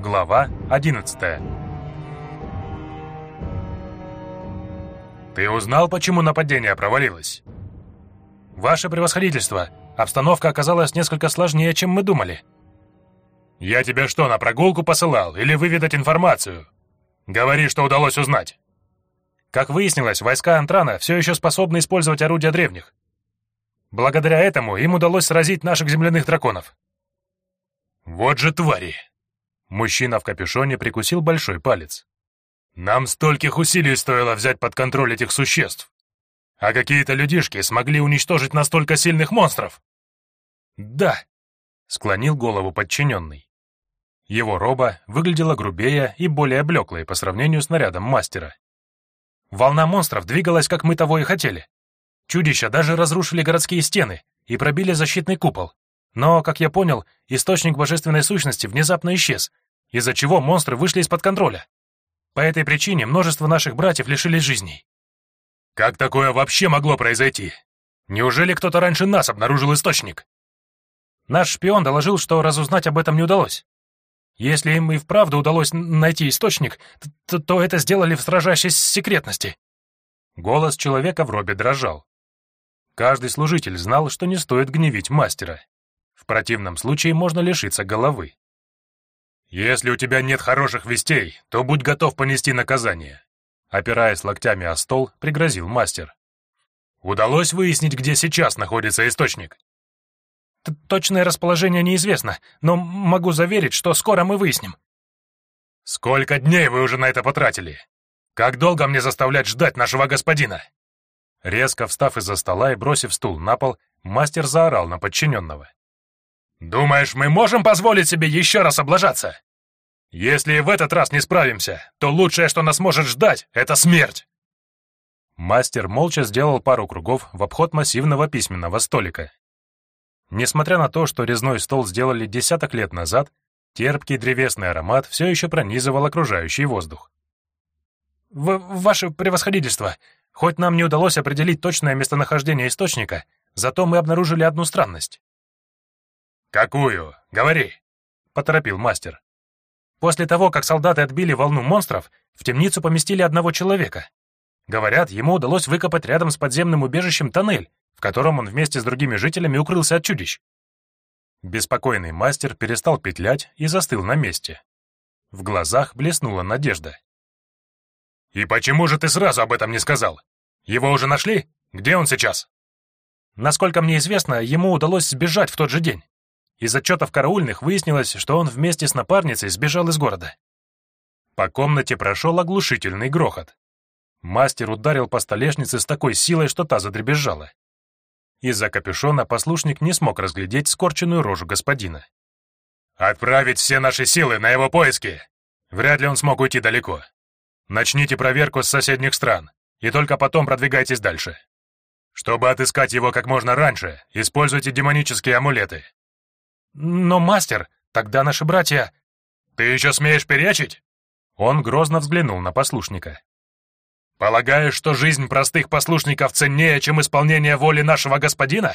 Глава 11. Ты узнал, почему нападение провалилось? Ваше превосходительство, обстановка оказалась несколько сложнее, чем мы думали. Я тебя что, на прогулку посылал или выведать информацию? Говори, что удалось узнать. Как выяснилось, войска Антрана все еще способны использовать орудия древних. Благодаря этому им удалось сразить наших земляных драконов. Вот же твари! Мужчина в капюшоне прикусил большой палец. Нам стольких усилий стоило взять под контроль этих существ. А какие-то людишки смогли уничтожить настолько сильных монстров? Да, склонил голову подчиненный. Его роба выглядела грубее и более блеклой по сравнению с нарядом мастера. Волна монстров двигалась, как мы того и хотели. Чудища даже разрушили городские стены и пробили защитный купол. Но, как я понял, источник божественной сущности внезапно исчез, из-за чего монстры вышли из-под контроля. По этой причине множество наших братьев лишились жизней. Как такое вообще могло произойти? Неужели кто-то раньше нас обнаружил источник? Наш шпион доложил, что разузнать об этом не удалось. Если им и вправду удалось найти источник, то это сделали в строжайшей секретности. Голос человека в робе дрожал. Каждый служитель знал, что не стоит гневить мастера. В противном случае можно лишиться головы. «Если у тебя нет хороших вестей, то будь готов понести наказание», опираясь локтями о стол, пригрозил мастер. «Удалось выяснить, где сейчас находится источник?» «Точное расположение неизвестно, но могу заверить, что скоро мы выясним». «Сколько дней вы уже на это потратили? Как долго мне заставлять ждать нашего господина?» Резко встав из-за стола и бросив стул на пол, мастер заорал на подчиненного. «Думаешь, мы можем позволить себе еще раз облажаться? Если и в этот раз не справимся, то лучшее, что нас может ждать, это смерть!» Мастер молча сделал пару кругов в обход массивного письменного столика. Несмотря на то, что резной стол сделали десяток лет назад, терпкий древесный аромат все еще пронизывал окружающий воздух. «Ваше превосходительство, хоть нам не удалось определить точное местонахождение источника, зато мы обнаружили одну странность». «Какую? Говори!» — поторопил мастер. «После того, как солдаты отбили волну монстров, в темницу поместили одного человека. Говорят, ему удалось выкопать рядом с подземным убежищем тоннель, в котором он вместе с другими жителями укрылся от чудищ». Беспокойный мастер перестал петлять и застыл на месте. В глазах блеснула надежда. «И почему же ты сразу об этом не сказал? Его уже нашли? Где он сейчас?» «Насколько мне известно, ему удалось сбежать в тот же день. Из отчетов караульных выяснилось, что он вместе с напарницей сбежал из города». По комнате прошел оглушительный грохот. Мастер ударил по столешнице с такой силой, что та задребезжала. Из-за капюшона послушник не смог разглядеть скорченную рожу господина. «Отправить все наши силы на его поиски! Вряд ли он смог уйти далеко. Начните проверку с соседних стран, и только потом продвигайтесь дальше. Чтобы отыскать его как можно раньше, используйте демонические амулеты». «Но, мастер, тогда наши братья...» «Ты еще смеешь перечить?» Он грозно взглянул на послушника. «Полагаешь, что жизнь простых послушников ценнее, чем исполнение воли нашего господина?»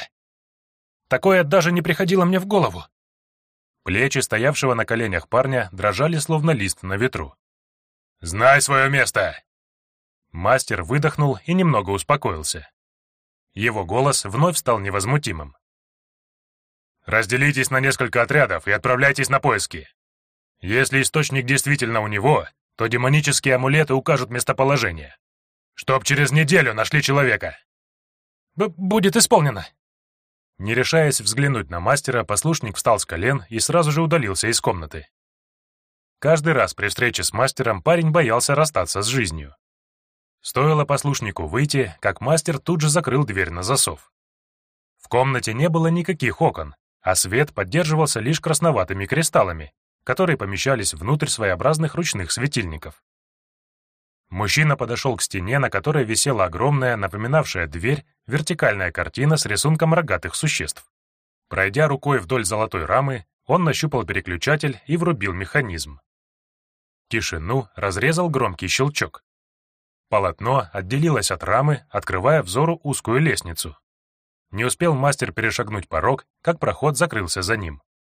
Такое даже не приходило мне в голову. Плечи стоявшего на коленях парня дрожали, словно лист на ветру. «Знай свое место!» Мастер выдохнул и немного успокоился. Его голос вновь стал невозмутимым. «Разделитесь на несколько отрядов и отправляйтесь на поиски. Если источник действительно у него, то демонические амулеты укажут местоположение. Чтоб через неделю нашли человека». «Будет исполнено». Не решаясь взглянуть на мастера, послушник встал с колен и сразу же удалился из комнаты. Каждый раз при встрече с мастером парень боялся расстаться с жизнью. Стоило послушнику выйти, как мастер тут же закрыл дверь на засов. В комнате не было никаких окон, а свет поддерживался лишь красноватыми кристаллами, которые помещались внутрь своеобразных ручных светильников. Мужчина подошел к стене, на которой висела огромная, напоминавшая дверь, вертикальная картина с рисунком рогатых существ. Пройдя рукой вдоль золотой рамы, он нащупал переключатель и врубил механизм. Тишину разрезал громкий щелчок. Полотно отделилось от рамы, открывая взору узкую лестницу. Не успел мастер перешагнуть порог, как проход закрылся за ним.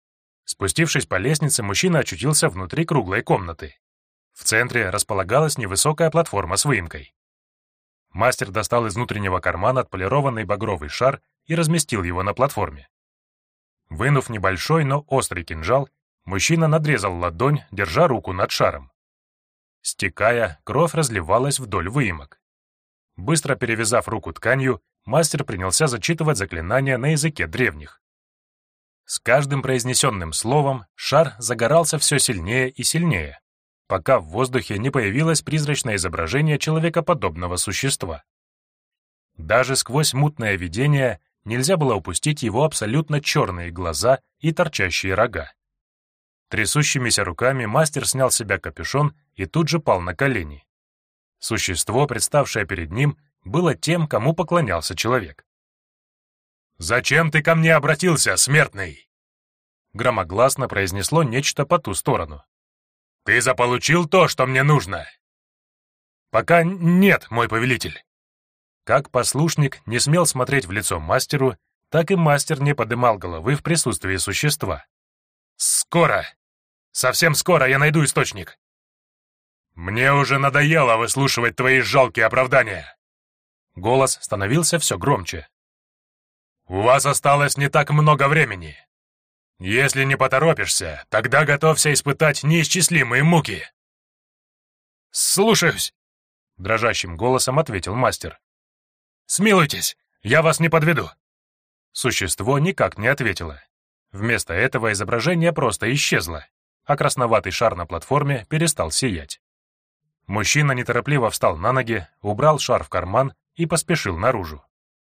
Спустившись по лестнице, мужчина очутился внутри круглой комнаты. В центре располагалась невысокая платформа с выемкой. Мастер достал из внутреннего кармана отполированный багровый шар и разместил его на платформе. Вынув небольшой, но острый кинжал, мужчина надрезал ладонь, держа руку над шаром. Стекая, кровь разливалась вдоль выемок. Быстро перевязав руку тканью, мастер принялся зачитывать заклинания на языке древних. С каждым произнесенным словом шар загорался все сильнее и сильнее, пока в воздухе не появилось призрачное изображение человекоподобного существа. Даже сквозь мутное видение нельзя было упустить его абсолютно черные глаза и торчащие рога. Трясущимися руками мастер снял с себя капюшон и тут же пал на колени. Существо, представшее перед ним, было тем, кому поклонялся человек. «Зачем ты ко мне обратился, смертный?» Громогласно произнесло нечто по ту сторону. «Ты заполучил то, что мне нужно?» «Пока нет, мой повелитель». Как послушник не смел смотреть в лицо мастеру, так и мастер не подымал головы в присутствии существа. «Скоро! Совсем скоро я найду источник!» «Мне уже надоело выслушивать твои жалкие оправдания!» Голос становился все громче. «У вас осталось не так много времени. Если не поторопишься, тогда готовься испытать неисчислимые муки!» «Слушаюсь!» — дрожащим голосом ответил мастер. «Смилуйтесь, я вас не подведу!» Существо никак не ответило. Вместо этого изображение просто исчезло, а красноватый шар на платформе перестал сиять. Мужчина неторопливо встал на ноги, убрал шар в карман и поспешил наружу.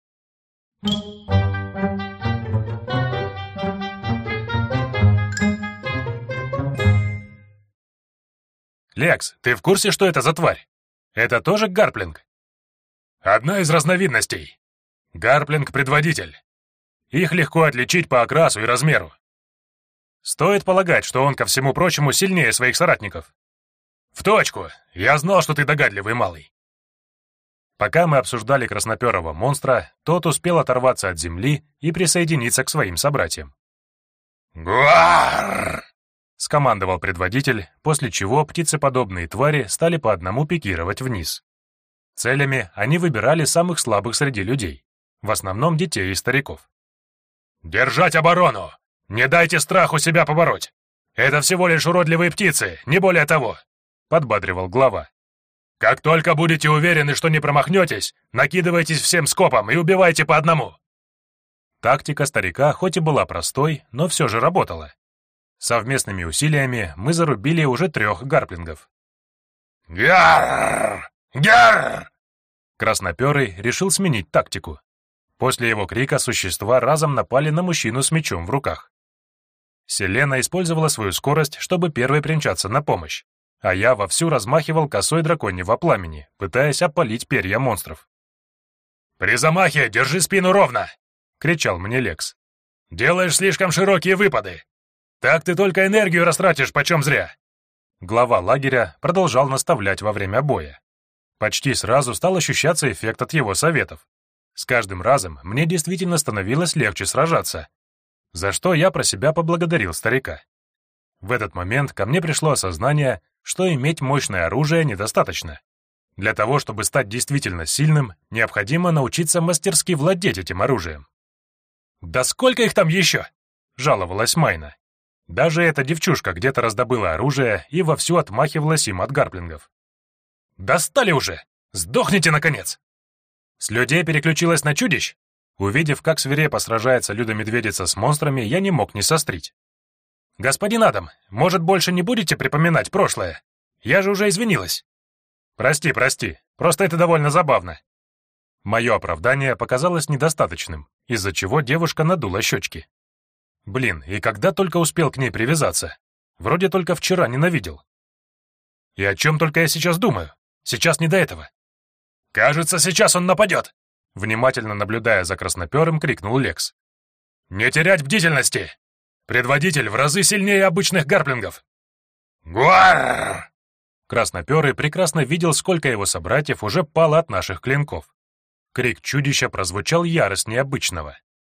«Лекс, ты в курсе, что это за тварь? Это тоже гарплинг?» «Одна из разновидностей. Гарплинг-предводитель. Их легко отличить по окрасу и размеру. Стоит полагать, что он, ко всему прочему, сильнее своих соратников». «В точку! Я знал, что ты догадливый малый». Пока мы обсуждали красноперого монстра, тот успел оторваться от земли и присоединиться к своим собратьям. «Гуар!» — скомандовал предводитель, после чего птицеподобные твари стали по одному пикировать вниз. Целями они выбирали самых слабых среди людей, в основном детей и стариков. «Держать оборону! Не дайте страху себя побороть! Это всего лишь уродливые птицы, не более того!» — подбадривал глава. «Как только будете уверены, что не промахнетесь, накидывайтесь всем скопом и убивайте по одному!» Тактика старика хоть и была простой, но все же работала. Совместными усилиями мы зарубили уже 3 гарплингов. «Гярррр! Гярррр!» Красноперый решил сменить тактику. После его крика существа разом напали на мужчину с мечом в руках. Селена использовала свою скорость, чтобы первой примчаться на помощь, а я вовсю размахивал косой драконьего пламени, пытаясь опалить перья монстров. «При замахе держи спину ровно!» — кричал мне Лекс. «Делаешь слишком широкие выпады! Так ты только энергию растратишь почем зря!» Глава лагеря продолжал наставлять во время боя. Почти сразу стал ощущаться эффект от его советов. С каждым разом мне действительно становилось легче сражаться, за что я про себя поблагодарил старика. В этот момент ко мне пришло осознание, что иметь мощное оружие недостаточно. Для того, чтобы стать действительно сильным, необходимо научиться мастерски владеть этим оружием. «Да сколько их там еще?» — жаловалась Майна. Даже эта девчушка где-то раздобыла оружие и вовсю отмахивалась им от гарплингов. «Достали уже! Сдохните, наконец!» С людей переключилась на чудищ? Увидев, как свирепо сражается Люда-медведица с монстрами, я не мог не сострить. «Господин Адам, может, больше не будете припоминать прошлое? Я же уже извинилась». «Прости, просто это довольно забавно». Мое оправдание показалось недостаточным, из-за чего девушка надула щечки. Блин, и когда только успел к ней привязаться? Вроде только вчера ненавидел. И о чем только я сейчас думаю? Сейчас не до этого. «Кажется, сейчас он нападет!» Внимательно наблюдая за красноперым, крикнул Лекс. «Не терять бдительности! Предводитель в разы сильнее обычных гарплингов!» «Гуаррр!» Красноперый прекрасно видел, сколько его собратьев уже пало от наших клинков. Крик чудища прозвучал яростнее обычного.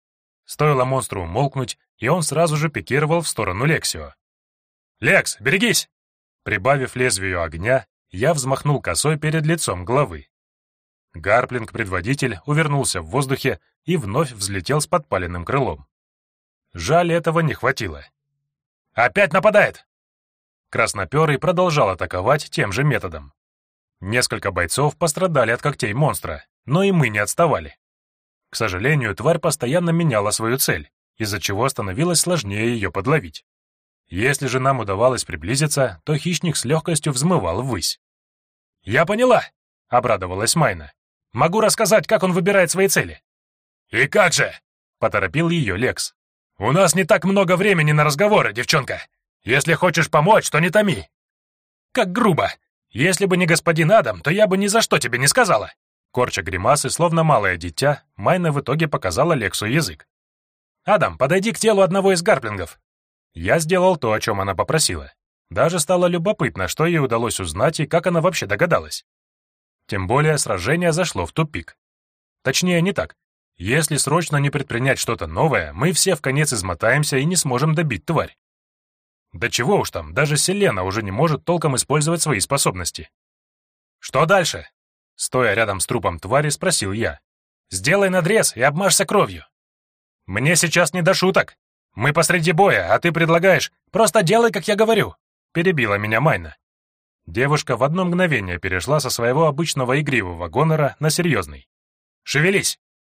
Стоило монстру умолкнуть, и он сразу же пикировал в сторону Лексио. «Лекс, берегись!» Прибавив лезвию огня, я взмахнул косой перед лицом главы. Гарплинг-предводитель увернулся в воздухе и вновь взлетел с подпаленным крылом. Жаль, этого не хватило. «Опять нападает!» Красноперый продолжал атаковать тем же методом. Несколько бойцов пострадали от когтей монстра, но и мы не отставали. К сожалению, тварь постоянно меняла свою цель, из-за чего становилось сложнее ее подловить. Если же нам удавалось приблизиться, то хищник с легкостью взмывал ввысь. «Я поняла!» — обрадовалась Майна. «Могу рассказать, как он выбирает свои цели». «И как же?» — поторопил ее Лекс. «У нас не так много времени на разговоры, девчонка. Если хочешь помочь, то не томи». «Как грубо! Если бы не господин Адам, то я бы ни за что тебе не сказала». Корча гримасы, словно малое дитя, Майна в итоге показала Лексу язык. «Адам, подойди к телу одного из гарплингов». Я сделал то, о чем она попросила. Даже стало любопытно, что ей удалось узнать и как она вообще догадалась. Тем более сражение зашло в тупик. Точнее, не так. Если срочно не предпринять что-то новое, мы все вконец измотаемся и не сможем добить тварь. Да чего уж там, даже Селена уже не может толком использовать свои способности. «Что дальше?» Стоя рядом с трупом твари, спросил я. «Сделай надрез и обмажься кровью». «Мне сейчас не до шуток. Мы посреди боя, а ты предлагаешь «просто делай, как я говорю», — перебила меня Майна. Девушка в одно мгновение перешла со своего обычного игривого гонора на серьезный. «Шевелись!»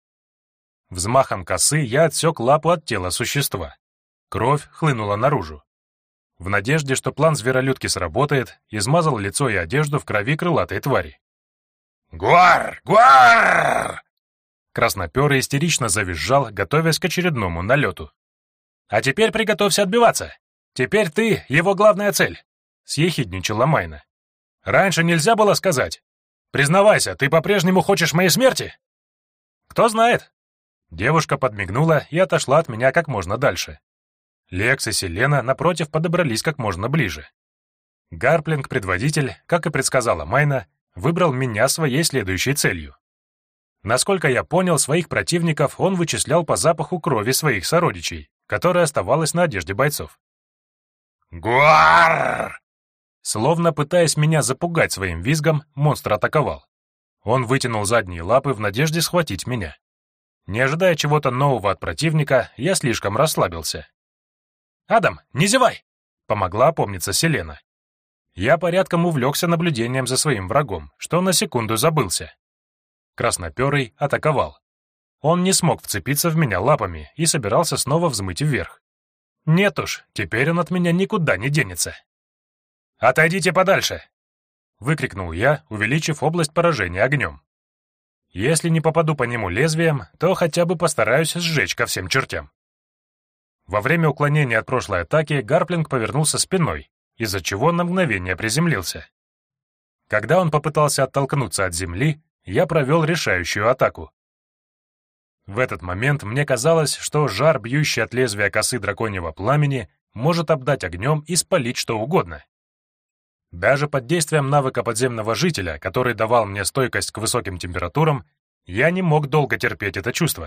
Взмахом косы я отсек лапу от тела существа. Кровь хлынула наружу. В надежде, что план зверолюдки сработает, измазал лицо и одежду в крови крылатой твари. «Гуар! Гуар!» Красноперый истерично завизжал, готовясь к очередному налету. «А теперь приготовься отбиваться. Теперь ты — его главная цель», — съехидничала Майна. «Раньше нельзя было сказать. Признавайся, ты по-прежнему хочешь моей смерти?» «Кто знает». Девушка подмигнула и отошла от меня как можно дальше. Лекс и Селена, напротив, подобрались как можно ближе. Гарплинг-предводитель, как и предсказала Майна, выбрал меня своей следующей целью. Насколько я понял, своих противников он вычислял по запаху крови своих сородичей, которая оставалась на одежде бойцов. «Гуар!» Словно пытаясь меня запугать своим визгом, монстр атаковал. Он вытянул задние лапы в надежде схватить меня. Не ожидая чего-то нового от противника, я слишком расслабился. «Адам, не зевай!» — помогла опомниться Селена. Я порядком увлекся наблюдением за своим врагом, что на секунду забылся. Красноперый атаковал. Он не смог вцепиться в меня лапами и собирался снова взмыть вверх. Нет уж, теперь он от меня никуда не денется. «Отойдите подальше!» — выкрикнул я, увеличив область поражения огнем. Если не попаду по нему лезвием, то хотя бы постараюсь сжечь ко всем чертям. Во время уклонения от прошлой атаки Гарплинг повернулся спиной, из-за чего на мгновение приземлился. Когда он попытался оттолкнуться от земли, я провел решающую атаку. В этот момент мне казалось, что жар, бьющий от лезвия косы драконьего пламени, может обдать огнем и спалить что угодно. Даже под действием навыка подземного жителя, который давал мне стойкость к высоким температурам, я не мог долго терпеть это чувство.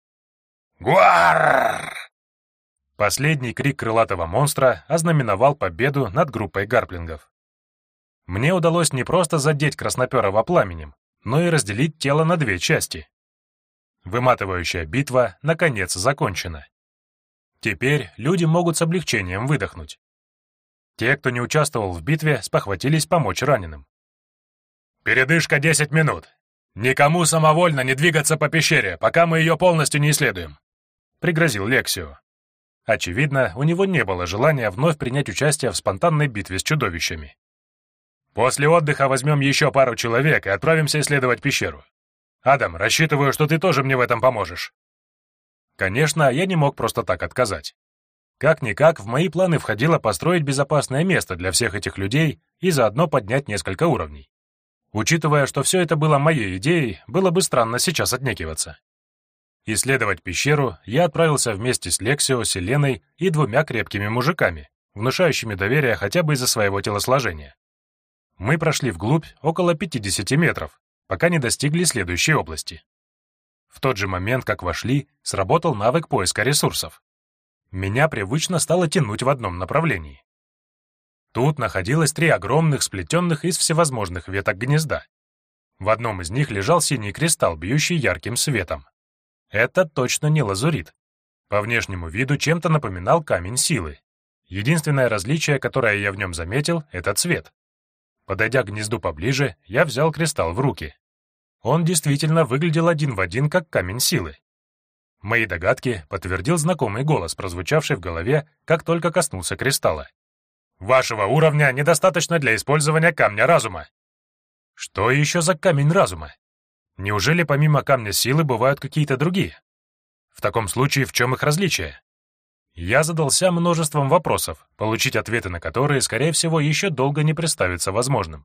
«Гуар!» Последний крик крылатого монстра ознаменовал победу над группой гарплингов. Мне удалось не просто задеть красноперого пламенем, но и разделить тело на две части. Выматывающая битва, наконец, закончена. Теперь люди могут с облегчением выдохнуть. Те, кто не участвовал в битве, спохватились помочь раненым. «Передышка 10 минут. Никому самовольно не двигаться по пещере, пока мы ее полностью не исследуем», — пригрозил Лексио. Очевидно, у него не было желания вновь принять участие в спонтанной битве с чудовищами. «После отдыха возьмем еще пару человек и отправимся исследовать пещеру. Адам, рассчитываю, что ты тоже мне в этом поможешь». Конечно, я не мог просто так отказать. Как-никак в мои планы входило построить безопасное место для всех этих людей и заодно поднять несколько уровней. Учитывая, что все это было моей идеей, было бы странно сейчас отнекиваться. Исследовать пещеру я отправился вместе с Лексио, Селеной и двумя крепкими мужиками, внушающими доверие хотя бы из-за своего телосложения. Мы прошли вглубь около 50 метров, пока не достигли следующей области. В тот же момент, как вошли, сработал навык поиска ресурсов. Меня привычно стало тянуть в одном направлении. Тут находилось 3 огромных, сплетенных из всевозможных веток гнезда. В одном из них лежал синий кристалл, бьющий ярким светом. Это точно не лазурит. По внешнему виду чем-то напоминал камень силы. Единственное различие, которое я в нем заметил, — это цвет. Подойдя к гнезду поближе, я взял кристалл в руки. Он действительно выглядел один в один, как камень силы. Мои догадки подтвердил знакомый голос, прозвучавший в голове, как только коснулся кристалла. «Вашего уровня недостаточно для использования камня разума». Что еще за камень разума? Неужели помимо камня силы бывают какие-то другие? В таком случае в чем их различие? Я задался множеством вопросов, получить ответы на которые, скорее всего, еще долго не представится возможным.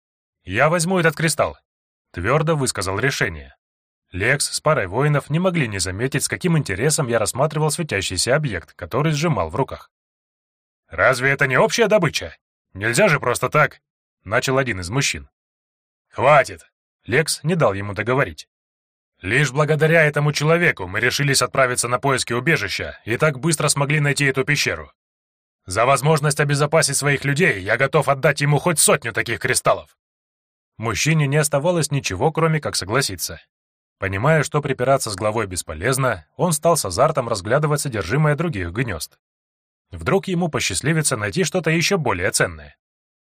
«Я возьму этот кристалл», — твердо высказал решение. Лекс с парой воинов не могли не заметить, с каким интересом я рассматривал светящийся объект, который сжимал в руках. «Разве это не общая добыча? Нельзя же просто так», — начал один из мужчин. «Хватит!» — Лекс не дал ему договорить. «Лишь благодаря этому человеку мы решились отправиться на поиски убежища и так быстро смогли найти эту пещеру. За возможность обезопасить своих людей я готов отдать ему хоть 100 таких кристаллов». Мужчине не оставалось ничего, кроме как согласиться. Понимая, что припираться с главой бесполезно, он стал с азартом разглядывать содержимое других гнезд. Вдруг ему посчастливится найти что-то еще более ценное.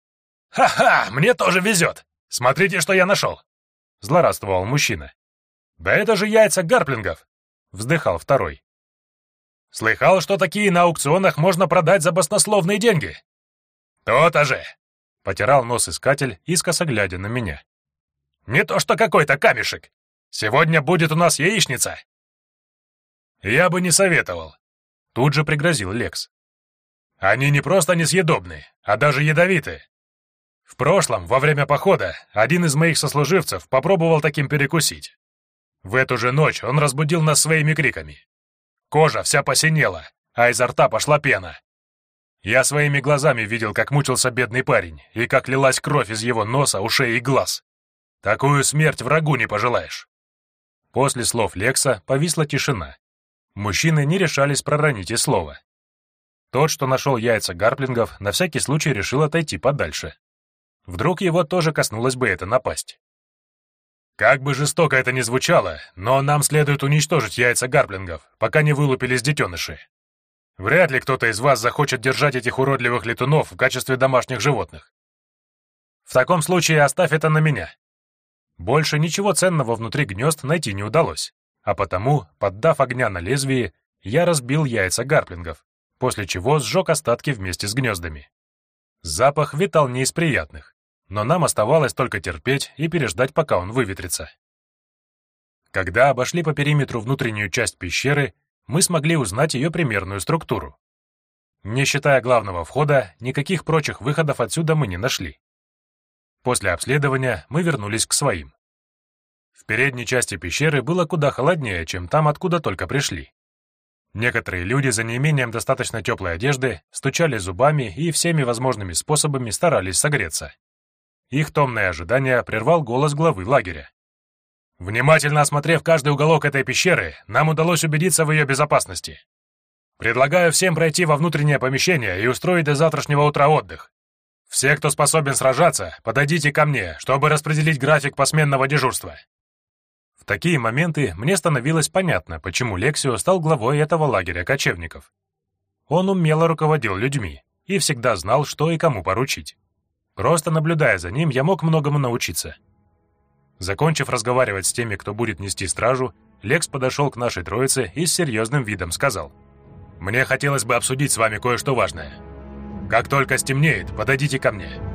«Ха-ха, мне тоже везет! Смотрите, что я нашел!» — злорадствовал мужчина. «Да это же яйца гарплингов!» — вздыхал второй. «Слыхал, что такие на аукционах можно продать за баснословные деньги?» «То-то же!» — потирал нос искатель, искоса глядя на меня. «Не то что какой-то камешек! Сегодня будет у нас яичница!» «Я бы не советовал», — тут же пригрозил Лекс. «Они не просто несъедобны, а даже ядовиты. В прошлом, во время похода, один из моих сослуживцев попробовал таким перекусить. В эту же ночь он разбудил нас своими криками. Кожа вся посинела, а изо рта пошла пена. Я своими глазами видел, как мучился бедный парень, и как лилась кровь из его носа, ушей и глаз. Такую смерть врагу не пожелаешь». После слов Лекса повисла тишина. Мужчины не решались проронить и слова. Тот, что нашел яйца гарплингов, на всякий случай решил отойти подальше. Вдруг его тоже коснулась бы эта напасть. «Как бы жестоко это ни звучало, но нам следует уничтожить яйца гарплингов, пока не вылупились детеныши. Вряд ли кто-то из вас захочет держать этих уродливых летунов в качестве домашних животных. В таком случае оставь это на меня». Больше ничего ценного внутри гнезд найти не удалось, а потому, поддав огня на лезвие, я разбил яйца гарплингов, после чего сжег остатки вместе с гнездами. Запах витал не из приятных, но нам оставалось только терпеть и переждать, пока он выветрится. Когда обошли по периметру внутреннюю часть пещеры, мы смогли узнать ее примерную структуру. Не считая главного входа, никаких прочих выходов отсюда мы не нашли. После обследования мы вернулись к своим. В передней части пещеры было куда холоднее, чем там, откуда только пришли. Некоторые люди за неимением достаточно теплой одежды стучали зубами и всеми возможными способами старались согреться. Их томное ожидание прервал голос главы лагеря. «Внимательно осмотрев каждый уголок этой пещеры, нам удалось убедиться в ее безопасности. Предлагаю всем пройти во внутреннее помещение и устроить до завтрашнего утра отдых. Все, кто способен сражаться, подойдите ко мне, чтобы распределить график посменного дежурства». В такие моменты мне становилось понятно, почему Лексио стал главой этого лагеря кочевников. Он умело руководил людьми и всегда знал, что и кому поручить. Просто наблюдая за ним, я мог многому научиться. Закончив разговаривать с теми, кто будет нести стражу, Лекс подошел к нашей троице и с серьезным видом сказал: «Мне хотелось бы обсудить с вами кое-что важное. Как только стемнеет, подойдите ко мне».